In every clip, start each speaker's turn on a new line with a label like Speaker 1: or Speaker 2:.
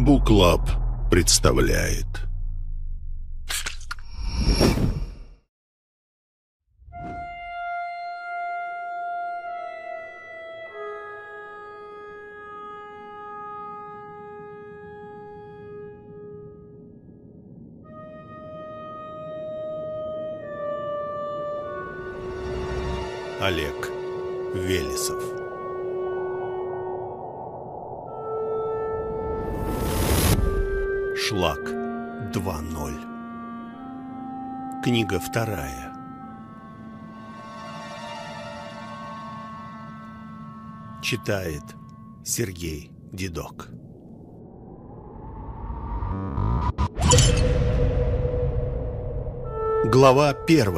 Speaker 1: Буклаб представляет. Олег Велесов. Шлак 2.0. Книга 2. Читает Сергей Дедок. Глава 1.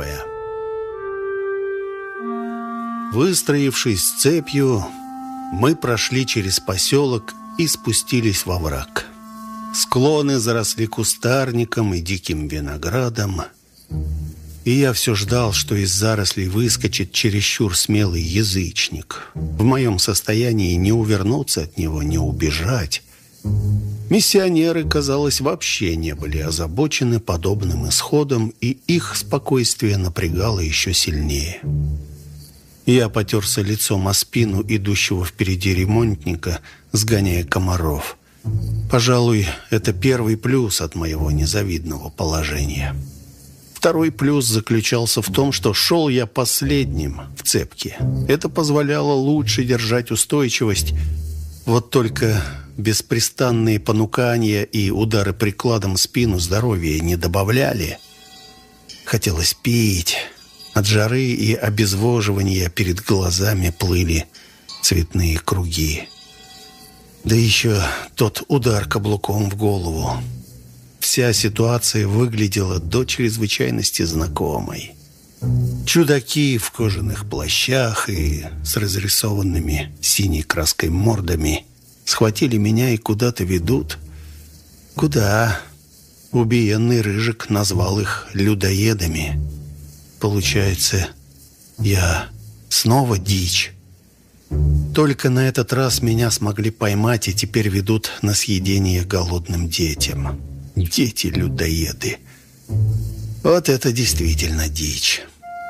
Speaker 1: Выстроившись цепью, мы прошли через поселок и спустились во враг. Склоны заросли кустарником и диким виноградом, и я все ждал, что из зарослей выскочит чересчур смелый язычник. В моем состоянии не увернуться от него, не убежать. Миссионеры, казалось, вообще не были озабочены подобным исходом, и их спокойствие напрягало еще сильнее. Я потерся лицом о спину идущего впереди ремонтника, сгоняя комаров. Пожалуй, это первый плюс от моего незавидного положения. Второй плюс заключался в том, что шел я последним в цепке. Это позволяло лучше держать устойчивость. Вот только беспрестанные понукания и удары прикладом в спину здоровья не добавляли. Хотелось пить. От жары и обезвоживания перед глазами плыли цветные круги. Да еще тот удар каблуком в голову. Вся ситуация выглядела до чрезвычайности знакомой. Чудаки в кожаных плащах и с разрисованными синей краской мордами схватили меня и куда-то ведут. Куда? Убиенный Рыжик назвал их людоедами. Получается, я снова дичь. Только на этот раз меня смогли поймать и теперь ведут на съедение голодным детям. Дети-людоеды. Вот это действительно дичь.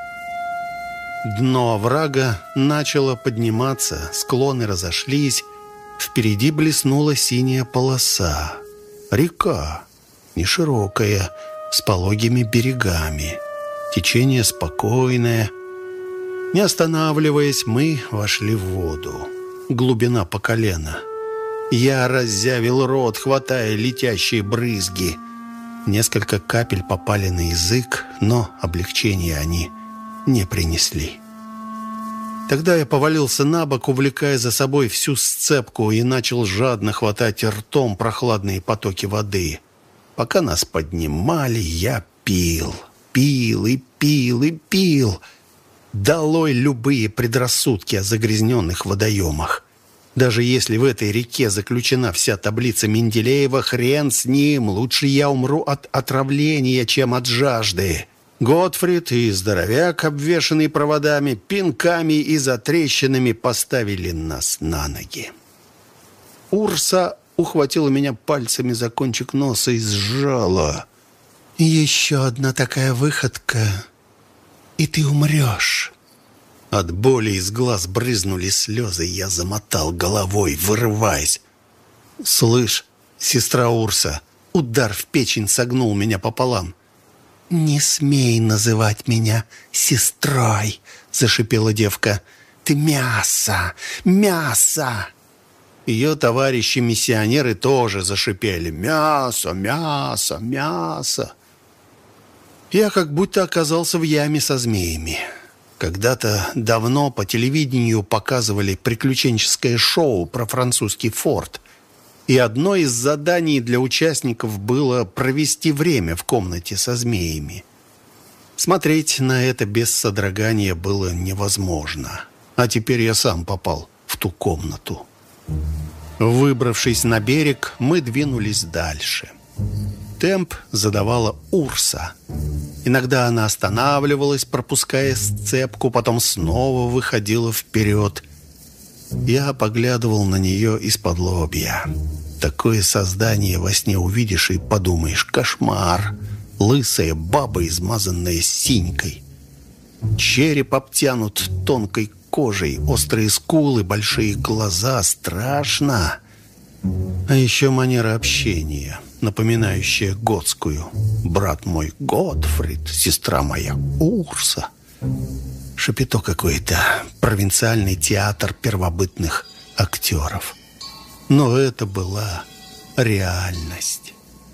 Speaker 1: Дно оврага начало подниматься, склоны разошлись. Впереди блеснула синяя полоса. Река, неширокая, с пологими берегами. Течение спокойное. Не останавливаясь, мы вошли в воду. Глубина по колено. Я раззявил рот, хватая летящие брызги. Несколько капель попали на язык, но облегчения они не принесли. Тогда я повалился на бок, увлекая за собой всю сцепку, и начал жадно хватать ртом прохладные потоки воды. Пока нас поднимали, я пил. Пил и пил и пил. Долой любые предрассудки о загрязненных водоемах. Даже если в этой реке заключена вся таблица Менделеева, хрен с ним. Лучше я умру от отравления, чем от жажды. Готфрид и здоровяк, обвешанный проводами, пинками и затрещинами, поставили нас на ноги. Урса ухватила меня пальцами за кончик носа и сжала. «Еще одна такая выходка, и ты умрешь». От боли из глаз брызнули слезы, я замотал головой, вырываясь. «Слышь, сестра Урса!» Удар в печень согнул меня пополам. «Не смей называть меня сестрой!» — зашипела девка. «Ты мясо! Мясо!» Ее товарищи-миссионеры тоже зашипели. «Мясо! Мясо! Мясо!» Я как будто оказался в яме со змеями. Когда-то давно по телевидению показывали приключенческое шоу про французский форт. И одно из заданий для участников было провести время в комнате со змеями. Смотреть на это без содрогания было невозможно. А теперь я сам попал в ту комнату. Выбравшись на берег, мы двинулись дальше. Темп задавала Урса. Иногда она останавливалась, пропуская сцепку, потом снова выходила вперед. Я поглядывал на нее из-под лобья. Такое создание во сне увидишь и подумаешь: кошмар. Лысая баба, измазанная синькой. Череп обтянут тонкой кожей, острые скулы, большие глаза. Страшно. А еще манера общения, напоминающая готскую. Брат мой Готфрид, сестра моя Урса. Шапито какой-то. Провинциальный театр первобытных актеров. Но это была реальность.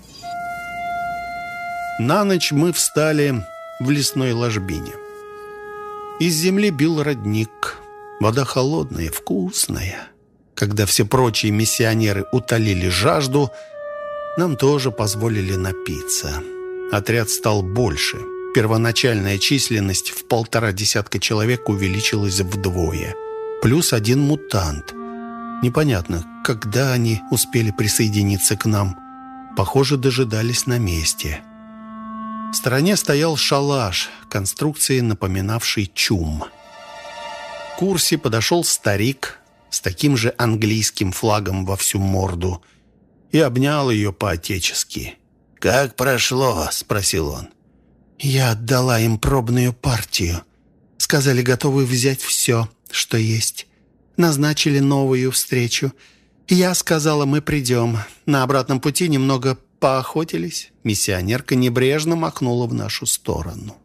Speaker 1: На ночь мы встали в лесной ложбине. Из земли бил родник. Вода холодная, вкусная. Когда все прочие миссионеры утолили жажду, нам тоже позволили напиться. Отряд стал больше. Первоначальная численность в 1,5 человек увеличилась вдвое. Плюс 1 мутант. Непонятно, когда они успели присоединиться к нам. Похоже, дожидались на месте. В стороне стоял шалаш, конструкции, напоминавший чум. К Урсе подошел старик с таким же английским флагом во всю морду и обнял ее по-отечески. «Как прошло?» — спросил он. «Я отдала им пробную партию. Сказали, готовы взять все, что есть. Назначили новую встречу. Я сказала, мы придем. На обратном пути немного поохотились». Миссионерка небрежно махнула в нашу сторону.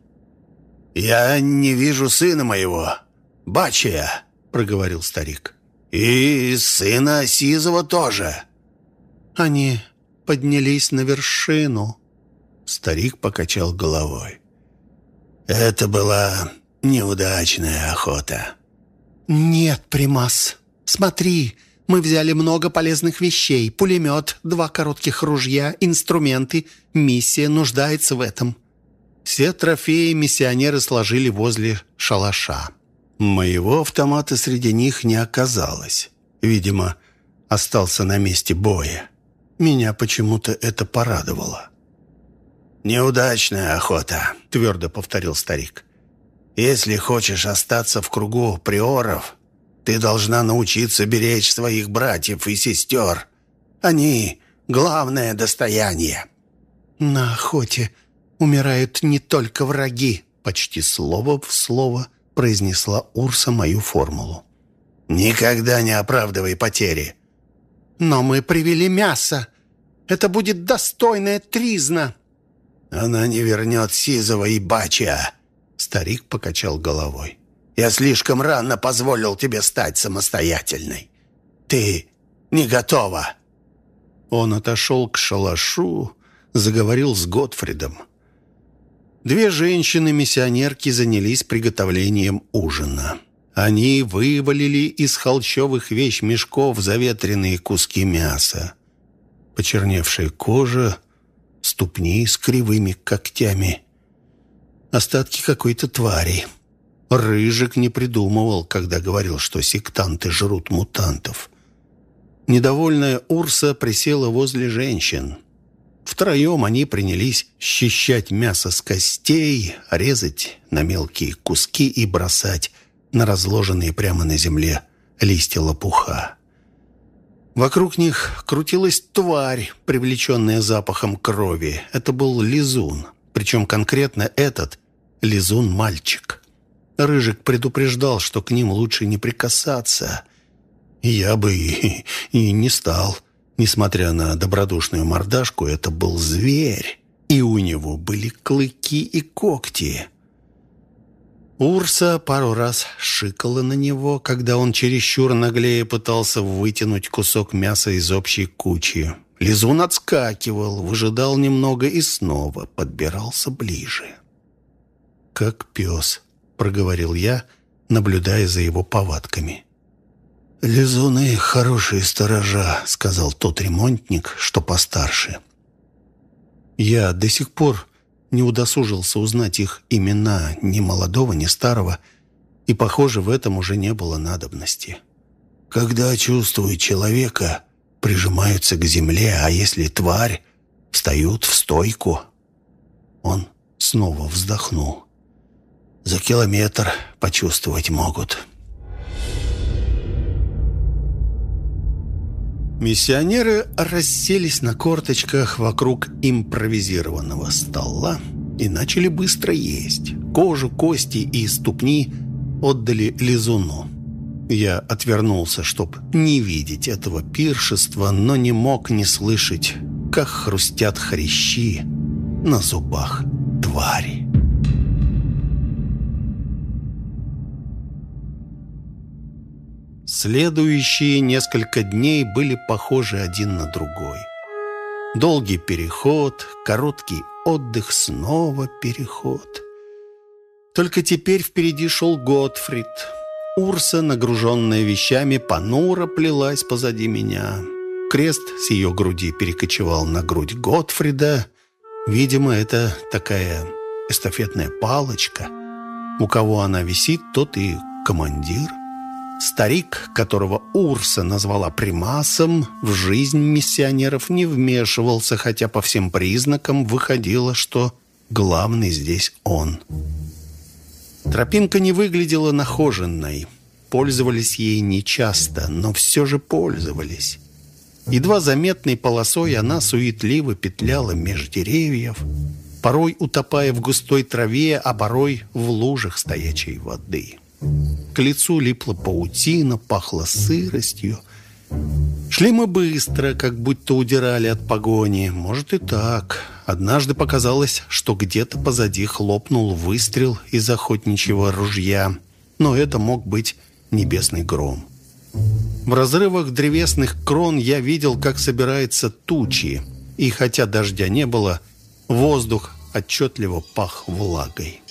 Speaker 1: «Я не вижу сына моего, Бачия», — проговорил старик. «И сына Сизова тоже». «Они поднялись на вершину». Старик покачал головой. «Это была неудачная охота». «Нет, Примас, смотри, мы взяли много полезных вещей. Пулемет, 2 коротких ружья, инструменты. Миссия нуждается в этом». Все трофеи миссионеры сложили возле шалаша. Моего автомата среди них не оказалось. Видимо, остался на месте боя. Меня почему-то это порадовало. «Неудачная охота», — твердо повторил старик. «Если хочешь остаться в кругу приоров, ты должна научиться беречь своих братьев и сестер. Они — главное достояние». «На охоте умирают не только враги», — почти слово в слово произнесла Урса мою формулу. «Никогда не оправдывай потери». «Но мы привели мясо. Это будет достойная тризна». «Она не вернет Сизова и Бачия», — старик покачал головой. «Я слишком рано позволил тебе стать самостоятельной. Ты не готова». Он отошел к шалашу, заговорил с Готфридом. 2 женщины-миссионерки занялись приготовлением ужина. Они вывалили из холщовых вещмешков заветренные куски мяса. Почерневшая кожа, ступни с кривыми когтями. Остатки какой-то твари. Рыжик не придумывал, когда говорил, что сектанты жрут мутантов. Недовольная Урса присела возле женщин. Втроем они принялись счищать мясо с костей, резать на мелкие куски и бросать на разложенные прямо на земле листья лопуха. Вокруг них крутилась тварь, привлеченная запахом крови. Это был лизун, причем конкретно этот лизун-мальчик. Рыжик предупреждал, что к ним лучше не прикасаться. Я бы и не стал. Несмотря на добродушную мордашку, это был зверь, и у него были клыки и когти. Урса пару раз шикала на него, когда он чересчур наглее пытался вытянуть кусок мяса из общей кучи. Лизун отскакивал, выжидал немного и снова подбирался ближе. «Как пес», — проговорил я, наблюдая за его повадками. «Лизуны — хорошие сторожа», — сказал тот ремонтник, что постарше. Я до сих пор не удосужился узнать их имена, ни молодого, ни старого, и, похоже, в этом уже не было надобности. Когда чувствуют человека, прижимаются к земле, а если тварь, встают в стойку. Он снова вздохнул. За километр почувствовать могут. Миссионеры расселись на корточках вокруг импровизированного стола и начали быстро есть. Кожу, кости и ступни отдали лизуну. Я отвернулся, чтоб не видеть этого пиршества, но не мог не слышать, как хрустят хрящи на зубах твари. Следующие несколько дней были похожи один на другой. Долгий переход, короткий отдых, снова переход. Только теперь впереди шел Готфрид. Урса, нагруженная вещами, понуро плелась позади меня. Крест с ее груди перекочевал на грудь Готфрида. Видимо, это такая эстафетная палочка. У кого она висит, тот и командир. Старик, которого Урса назвала примасом, в жизнь миссионеров не вмешивался, хотя по всем признакам выходило, что главный здесь он. Тропинка не выглядела нахоженной. Пользовались ей нечасто, но все же пользовались. Едва заметной полосой она суетливо петляла меж деревьев, порой утопая в густой траве, а порой в лужах стоячей воды. К лицу липла паутина, пахло сыростью. Шли мы быстро, как будто удирали от погони. Может и так. Однажды показалось, что где-то позади хлопнул выстрел из охотничьего ружья. Но это мог быть небесный гром. В разрывах древесных крон я видел, как собираются тучи. И хотя дождя не было, воздух отчетливо пах влагой.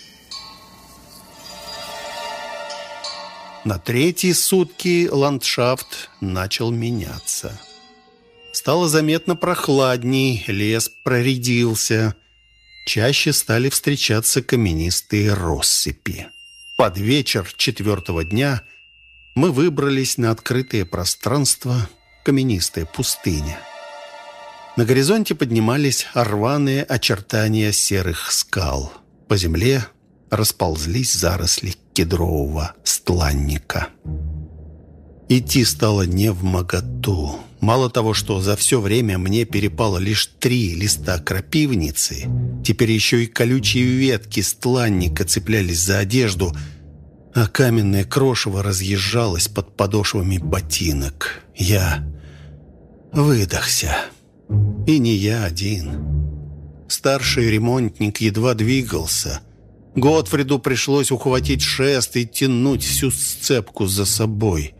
Speaker 1: На третьи сутки ландшафт начал меняться. Стало заметно прохладней, лес проредился. Чаще стали встречаться каменистые россыпи. Под вечер 4-го дня мы выбрались на открытое пространство, каменистая пустыня. На горизонте поднимались рваные очертания серых скал. По земле расползлись заросли кедрового стланника. Идти стало невмоготу. Мало того, что за все время мне перепало лишь 3 листа крапивницы, теперь еще и колючие ветки стланника цеплялись за одежду, а каменное крошево разъезжалось под подошвами ботинок. Я выдохся. И не я один. Старший ремонтник едва двигался. Готфриду пришлось ухватить шест и тянуть всю сцепку за собой.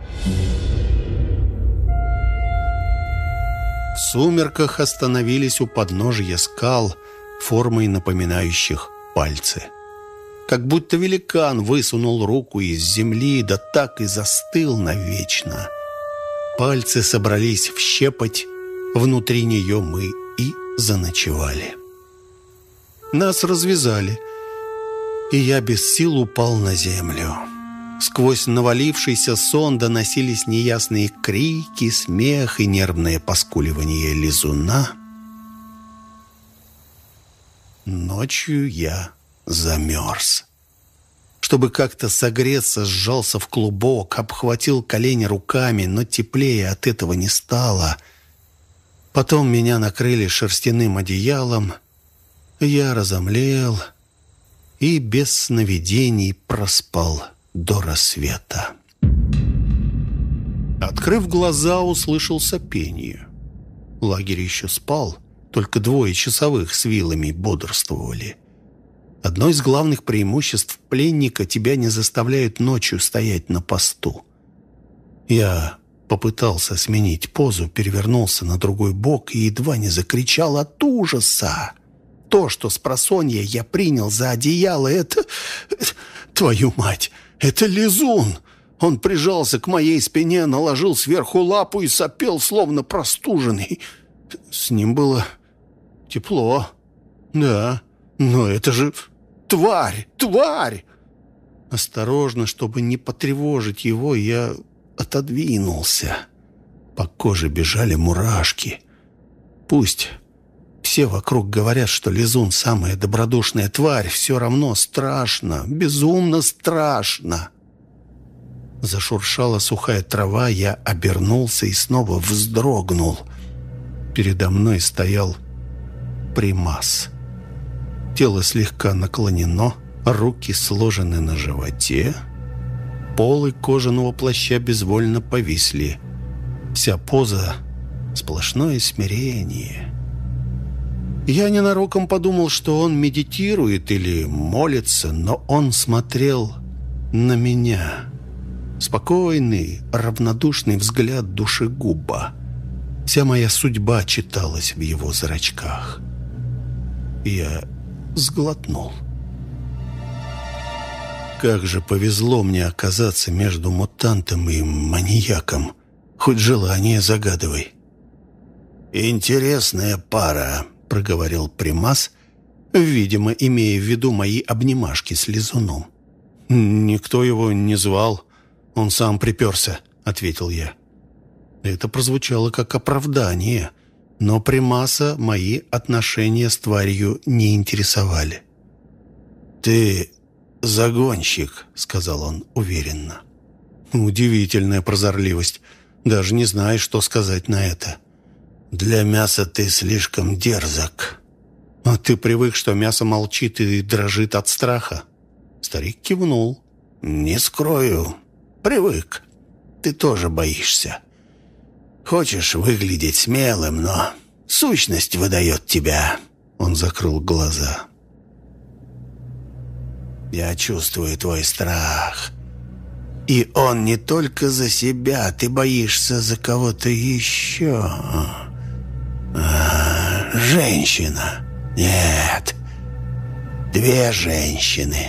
Speaker 1: В сумерках остановились у подножия скал, формой напоминающих пальцы. Как будто великан высунул руку из земли, да так и застыл навечно. Пальцы собрались в щепоть, внутри нее мы и заночевали. Нас развязали, и я без сил упал на землю. Сквозь навалившийся сон доносились неясные крики, смех и нервное поскуливание лизуна. Ночью я замерз. Чтобы как-то согреться, сжался в клубок, обхватил колени руками, но теплее от этого не стало. Потом меня накрыли шерстяным одеялом. Я разомлел и без сновидений проспал до рассвета. Открыв глаза, услышал сопение. Лагерь еще спал, только 2 часовых с вилами бодрствовали. Одно из главных преимуществ пленника — тебя не заставляют ночью стоять на посту. Я попытался сменить позу, перевернулся на другой бок и едва не закричал от ужаса. То, что спросонья я принял за одеяло, это... Твою мать! Это лизун! Он прижался к моей спине, наложил сверху лапу и сопел, словно простуженный. С ним было тепло. Да, но это же тварь! Тварь! Осторожно, чтобы не потревожить его, я отодвинулся. По коже бежали мурашки. Пусть все вокруг говорят, что лизун — самая добродушная тварь, все равно страшно, безумно страшно. Зашуршала сухая трава, я обернулся и снова вздрогнул. Передо мной стоял Примас. Тело слегка наклонено, руки сложены на животе. Полы кожаного плаща безвольно повисли. Вся поза — сплошное смирение. Я ненароком подумал, что он медитирует или молится, но он смотрел на меня. Спокойный, равнодушный взгляд душегуба. Вся моя судьба читалась в его зрачках. Я сглотнул. Как же повезло мне оказаться между мутантом и маньяком. Хоть желание загадывай. «Интересная пара», — проговорил Примас, видимо, имея в виду мои обнимашки с лизуном. «Никто его не звал. Он сам приперся», — ответил я. Это прозвучало как оправдание, но Примаса мои отношения с тварью не интересовали. «Ты загонщик», — сказал он уверенно. Удивительная прозорливость. Даже не знаю, что сказать на это. «Для мяса ты слишком дерзок». «А ты привык, что мясо молчит и дрожит от страха?» Старик кивнул. «Не скрою. Привык. Ты тоже боишься. Хочешь выглядеть смелым, но сущность выдает тебя». Он закрыл глаза. «Я чувствую твой страх. И он не только за себя. Ты боишься за кого-то еще. Женщина. Нет. Две женщины.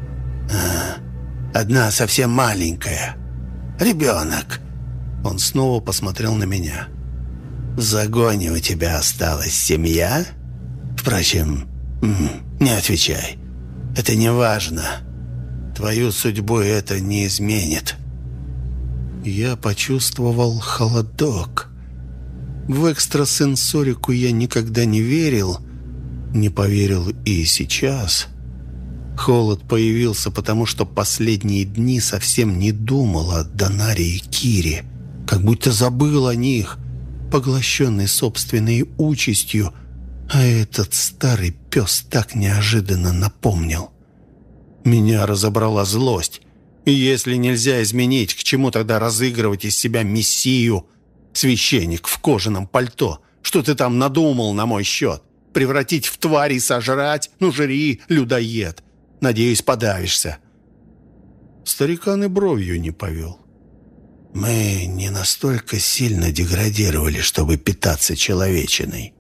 Speaker 1: Одна совсем маленькая. Ребенок». Он снова посмотрел на меня. «В загоне у тебя осталась семья? Впрочем, не отвечай. Это не важно. Твою судьбу это не изменит». Я почувствовал холодок. В экстрасенсорику я никогда не верил, не поверил и сейчас. Холод появился, потому что последние дни совсем не думал о Донаре и Кире, как будто забыл о них, поглощенный собственной участью, а этот старый пес так неожиданно напомнил. Меня разобрала злость. И если нельзя изменить, к чему тогда разыгрывать из себя мессию? Священник в кожаном пальто. Что ты там надумал на мой счет? Превратить в тварь и сожрать? Ну, жри, людоед. Надеюсь, подавишься. Старикан и бровью не повел. Мы не настолько сильно деградировали, чтобы питаться человечиной.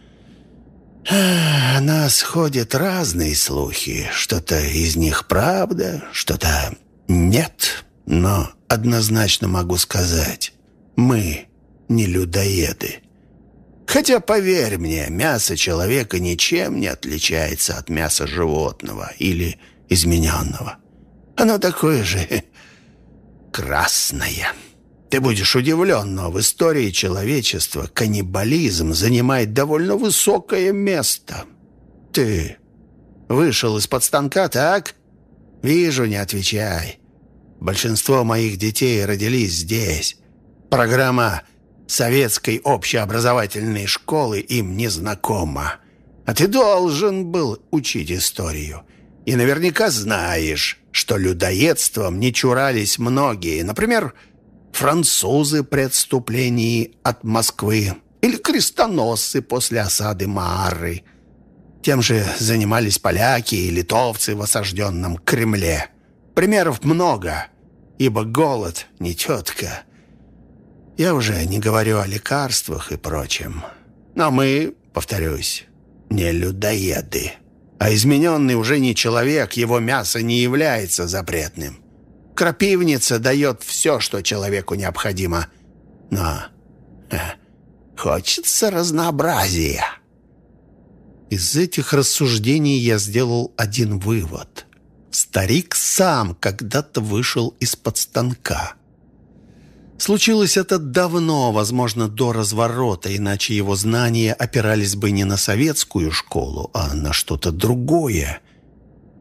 Speaker 1: О нас ходят разные слухи. Что-то из них правда, что-то нет. Но однозначно могу сказать, мы не людоеды. Хотя, поверь мне, мясо человека ничем не отличается от мяса животного или измененного. Оно такое же красное. Ты будешь удивлен, но в истории человечества каннибализм занимает довольно высокое место. Ты вышел из-под станка, так? Вижу, не отвечай. Большинство моих детей родились здесь. Программа советской общеобразовательной школы им не знакома. А ты должен был учить историю. И наверняка знаешь, что людоедством не чурались многие. Например, французы при отступлении от Москвы или крестоносцы после осады Маары. Тем же занимались поляки и литовцы в осажденном Кремле. Примеров много, ибо голод не тетка. Я уже не говорю о лекарствах и прочем. Но мы, повторюсь, не людоеды. А измененный уже не человек, его мясо не является запретным. Крапивница дает все, что человеку необходимо. Но хочется разнообразия. Из этих рассуждений я сделал один вывод. Старик сам когда-то вышел из-под станка. Случилось это давно, возможно, до разворота, иначе его знания опирались бы не на советскую школу, а на что-то другое.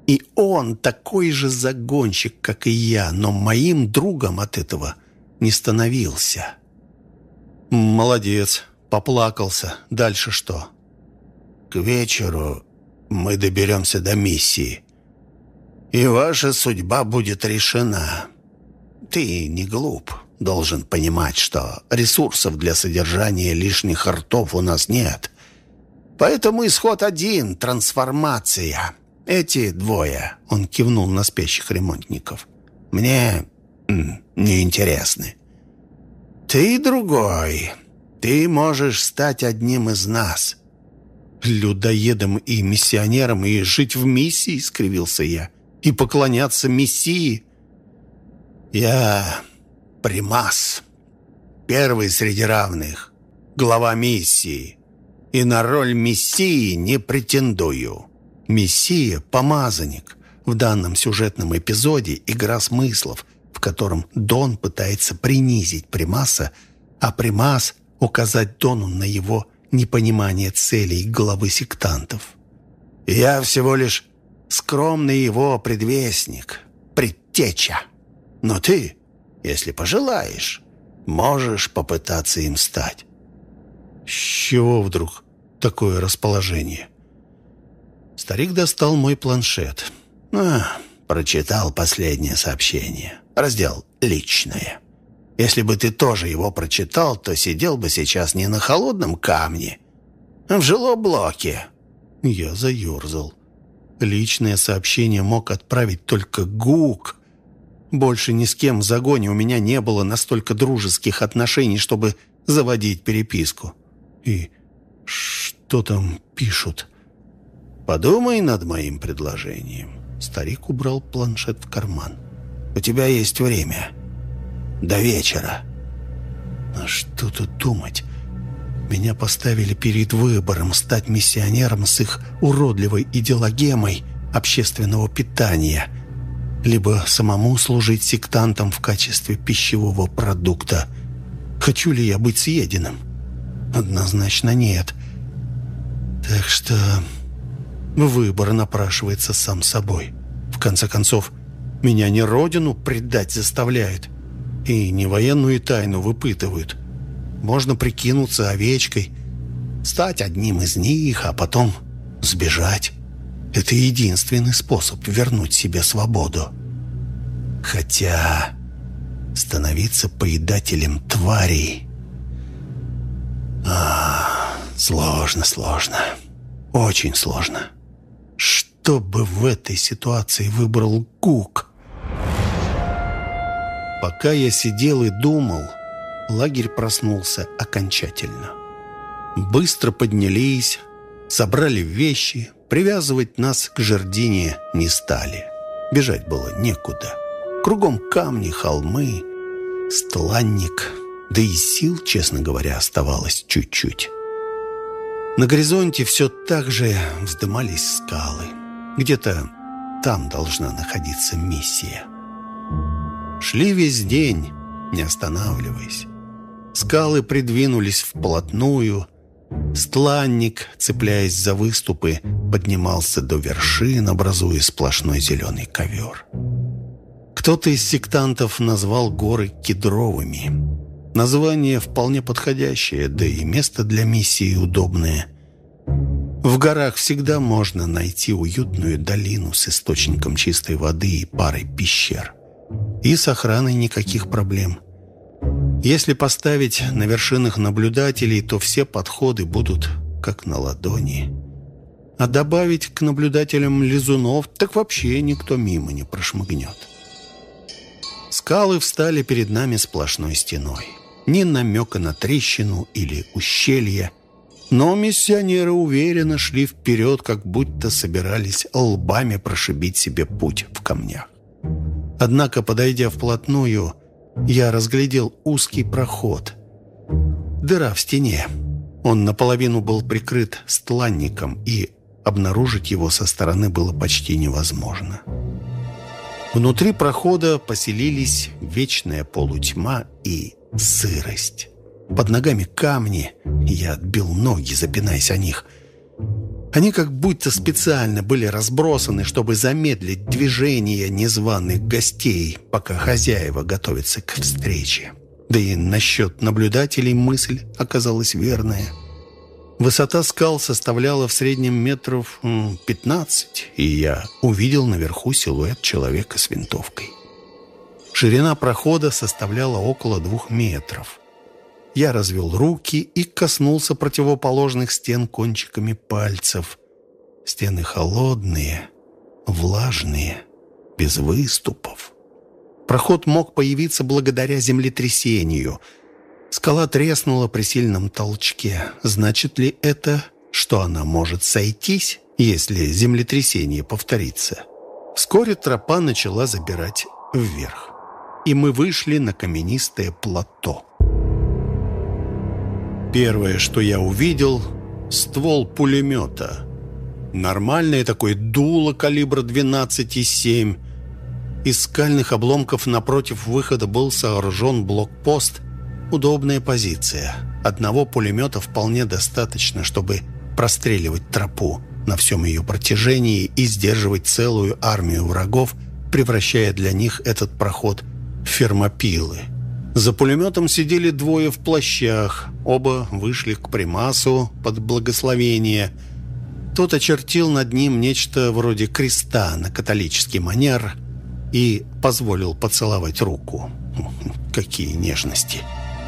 Speaker 1: И он такой же загонщик, как и я, но моим другом от этого не становился. Молодец, поплакался. Дальше что? К вечеру мы доберемся до миссии, и ваша судьба будет решена. Ты не глуп, должен понимать, что ресурсов для содержания лишних ртов у нас нет. Поэтому исход один — трансформация. Эти двое, он кивнул на спящих ремонтников, мне не интересны. Ты другой. Ты можешь стать одним из нас. Людоедом и миссионером и жить в миссии, скривился я, и поклоняться мессии. Я примас, первый среди равных, глава миссии, и на роль мессии не претендую. Мессия – помазанник. В данном сюжетном эпизоде игра смыслов, в котором Дон пытается принизить примаса, а примас – указать Дону на его непонимание целей главы сектантов. Я всего лишь скромный его предвестник, предтеча. Но ты, если пожелаешь, можешь попытаться им стать. С чего вдруг такое расположение? Старик достал мой планшет. Прочитал последнее сообщение. Раздел «Личное». Если бы ты тоже его прочитал, то сидел бы сейчас не на холодном камне, а в жилоблоке. Я заерзал. Личное сообщение мог отправить только Гук. Больше ни с кем в загоне у меня не было настолько дружеских отношений, чтобы заводить переписку. И что там пишут? Подумай над моим предложением. Старик убрал планшет в карман. У тебя есть время. До вечера. А что тут думать? Меня поставили перед выбором стать миссионером с их уродливой идеологемой общественного питания, либо самому служить сектантам в качестве пищевого продукта. Хочу ли я быть съеденным? Однозначно нет. Так что выбор напрашивается сам собой. В конце концов, меня не родину предать заставляют, и не военную тайну выпытывают. Можно прикинуться овечкой, стать одним из них, а потом сбежать. Это единственный способ вернуть себе свободу. Хотя становиться поедателем тварей... Сложно. Очень сложно. Что бы в этой ситуации выбрал Гук? Пока я сидел и думал, лагерь проснулся окончательно. Быстро поднялись, собрали вещи, привязывать нас к жердине не стали. Бежать было некуда. Кругом камни, холмы, стланник, да и сил, честно говоря, оставалось чуть-чуть. На горизонте все так же вздымались скалы. Где-то там должна находиться миссия. Шли весь день, не останавливаясь. Скалы придвинулись вплотную. Стланник, цепляясь за выступы, поднимался до вершин, образуя сплошной зеленый ковер. Кто-то из сектантов назвал горы кедровыми. Название вполне подходящее, да и место для миссии удобное. В горах всегда можно найти уютную долину с источником чистой воды и парой пещер. И с охраной никаких проблем. Если поставить на вершинах наблюдателей, то все подходы будут как на ладони. А добавить к наблюдателям лизунов, так вообще никто мимо не прошмыгнет. Скалы встали перед нами сплошной стеной. Ни намека на трещину или ущелье. Но миссионеры уверенно шли вперед, как будто собирались лбами прошибить себе путь в камнях. Однако, подойдя вплотную, я разглядел узкий проход. Дыра в стене. Он наполовину был прикрыт стланником, и обнаружить его со стороны было почти невозможно. Внутри прохода поселились вечная полутьма и сырость. Под ногами камни, я отбил ноги, запинаясь о них. Они как будто специально были разбросаны, чтобы замедлить движение незваных гостей, пока хозяева готовятся к встрече. Да и насчет наблюдателей мысль оказалась верная. Высота скал составляла в среднем метров 15, и я увидел наверху силуэт человека с винтовкой. Ширина прохода составляла около 2 метров. Я развел руки и коснулся противоположных стен кончиками пальцев. Стены холодные, влажные, без выступов. Проход мог появиться благодаря землетрясению. Скала треснула при сильном толчке. Значит ли это, что она может сойтись, если землетрясение повторится? Вскоре тропа начала забирать вверх, и мы вышли на каменистое плато. Первое, что я увидел — ствол пулемета. Нормальное такое дуло калибра 12,7. Из скальных обломков напротив выхода был сооружен блокпост. Удобная позиция. Одного пулемета вполне достаточно, чтобы простреливать тропу на всем ее протяжении и сдерживать целую армию врагов, превращая для них этот проход в фермопилы. За пулеметом сидели 2 в плащах. Оба вышли к примасу под благословение. Тот очертил над ним нечто вроде креста на католический манер и позволил поцеловать руку. Какие нежности!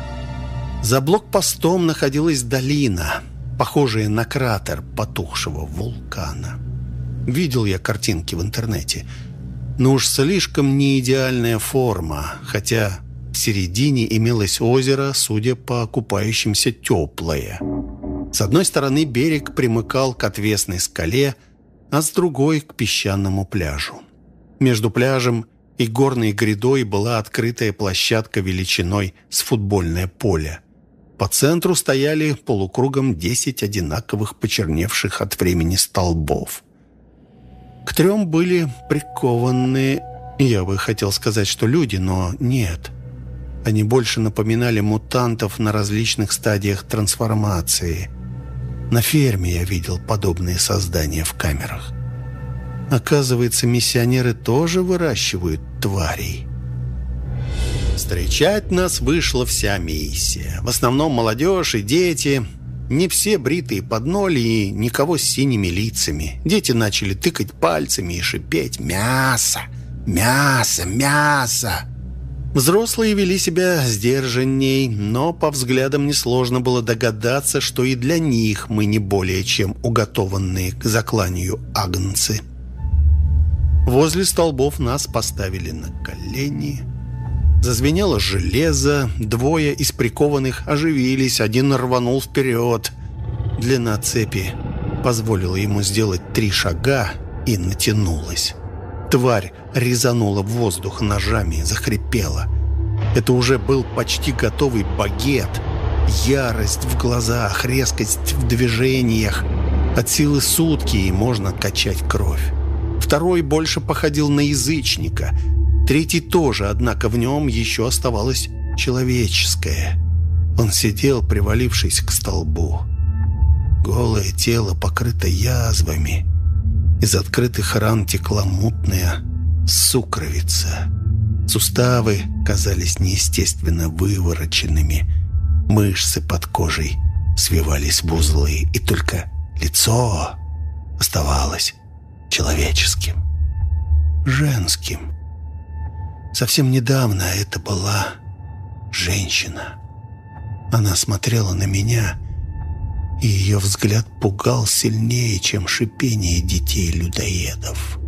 Speaker 1: За блокпостом находилась долина, похожая на кратер потухшего вулкана. Видел я картинки в интернете, но уж слишком неидеальная форма, хотя в середине имелось озеро, судя по купающимся, теплое. С одной стороны берег примыкал к отвесной скале, а с другой — к песчаному пляжу. Между пляжем и горной грядой была открытая площадка величиной с футбольное поле. По центру стояли полукругом 10 одинаковых почерневших от времени столбов. К 3 были прикованы, я бы хотел сказать, что люди, но нет. Они больше напоминали мутантов на различных стадиях трансформации. На ферме я видел подобные создания в камерах. Оказывается, миссионеры тоже выращивают тварей. Встречать нас вышла вся миссия. В основном молодежь и дети. Не все бритые под ноль и никого с синими лицами. Дети начали тыкать пальцами и шипеть: «Мясо! Мясо! Мясо!» Взрослые вели себя сдержанней, но по взглядам несложно было догадаться, что и для них мы не более чем уготованные к закланию агнцы. Возле столбов нас поставили на колени. Зазвенело железо, 2 из прикованных оживились, один рванул вперед. Длина цепи позволила ему сделать 3 шага и натянулась. Тварь резанула в воздух ножами и захрипела. Это уже был почти готовый багет. Ярость в глазах, резкость в движениях. От силы сутки, и можно качать кровь. 2 больше походил на язычника. 3 тоже, однако в нем еще оставалось человеческое. Он сидел, привалившись к столбу. Голое тело покрыто язвами. Из открытых ран текла мутная сукровица. Суставы казались неестественно вывороченными. Мышцы под кожей свивались в узлы, и только лицо оставалось человеческим, женским. Совсем недавно это была женщина. Она смотрела на меня, и ее взгляд пугал сильнее, чем шипение детей-людоедов.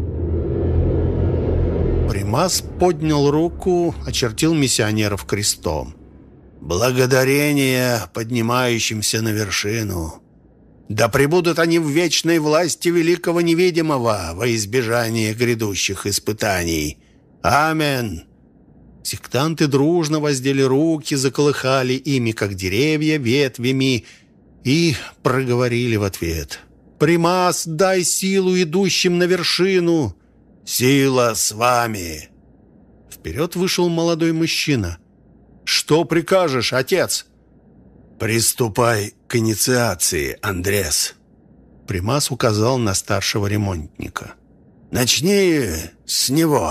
Speaker 1: Примас поднял руку, очертил миссионеров крестом. «Благодарение поднимающимся на вершину! Да пребудут они в вечной власти великого невидимого во избежание грядущих испытаний! Амин!» Сектанты дружно воздели руки, заколыхали ими, как деревья, ветвями, и проговорили в ответ: «Примас, дай силу идущим на вершину!» «Сила с вами!» Вперед вышел молодой мужчина. «Что прикажешь, отец?» «Приступай к инициации, Андрес». Примас указал на старшего ремонтника.
Speaker 2: «Начни с него».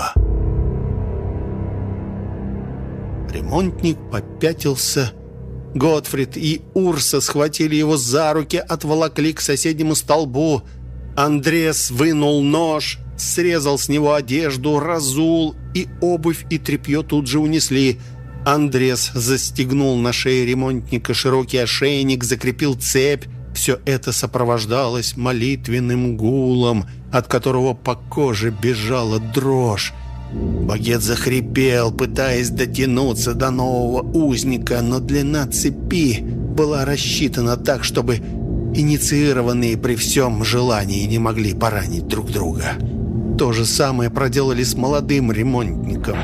Speaker 1: Ремонтник попятился. Готфрид и Урса схватили его за руки, отволокли к соседнему столбу. Андрес вынул нож, срезал с него одежду, разул, и обувь, и тряпье тут же унесли. Андрес застегнул на шее ремонтника широкий ошейник, закрепил цепь. Все это сопровождалось молитвенным гулом, от которого по коже бежала дрожь. Багет захрипел, пытаясь дотянуться до нового узника, но длина цепи была рассчитана так, чтобы инициированные при всем желании не могли поранить друг друга. То же самое проделали с молодым ремонтником.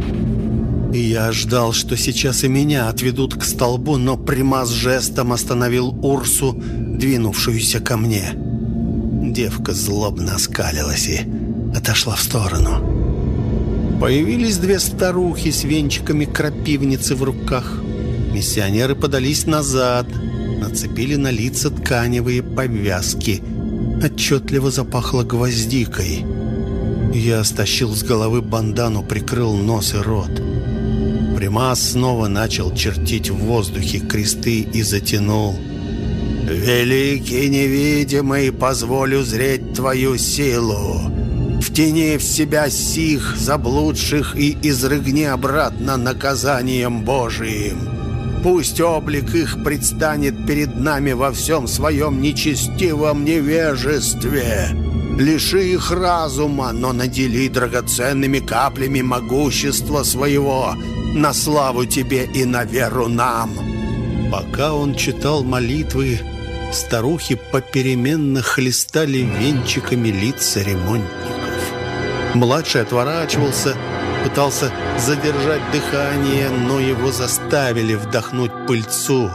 Speaker 1: И я ждал, что сейчас и меня отведут к столбу, но Примас жестом остановил Урсу, двинувшуюся ко мне. Девка злобно оскалилась и отошла в сторону. Появились две старухи с венчиками крапивницы в руках. Миссионеры подались назад, нацепили на лица тканевые повязки. Отчетливо запахло гвоздикой. Я стащил с головы бандану, прикрыл нос и рот. Примас снова начал чертить в воздухе кресты и затянул.
Speaker 2: «Великий невидимый, позволю зреть твою силу. Втяни в себя сих заблудших и изрыгни обратно наказанием Божиим. Пусть облик их предстанет перед нами во всем своем нечестивом невежестве. Лиши их разума, но надели драгоценными каплями могущества своего, на славу тебе и на веру нам».
Speaker 1: Пока он читал молитвы, старухи попеременно хлестали венчиками лица ремонтников. Младший отворачивался, пытался задержать дыхание, но его заставили вдохнуть пыльцу.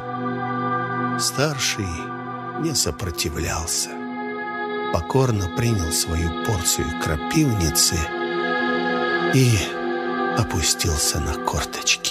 Speaker 1: Старший не сопротивлялся. Покорно принял свою порцию крапивницы и опустился на корточки.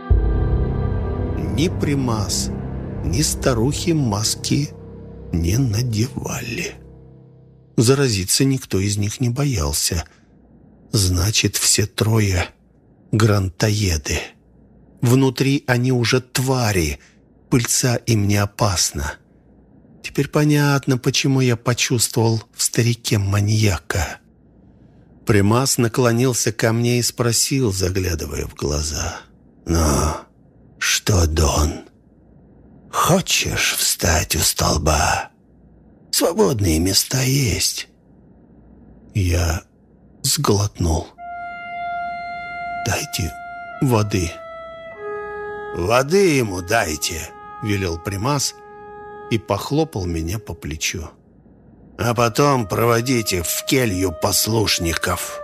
Speaker 1: Ни Примас, ни старухи маски не надевали. Заразиться никто из них не боялся. Значит, все трое грантоеды. Внутри они уже твари, пыльца им не опасна. Теперь понятно, почему я почувствовал в старике маньяка. Примас наклонился ко мне и спросил, заглядывая в глаза:
Speaker 2: «Ну, что, Дон, хочешь встать у столба? Свободные места есть».
Speaker 1: Я сглотнул. «Дайте воды».
Speaker 2: «Воды ему дайте», —
Speaker 1: велел Примас и похлопал меня по плечу.
Speaker 2: «А потом проводите в келью послушников».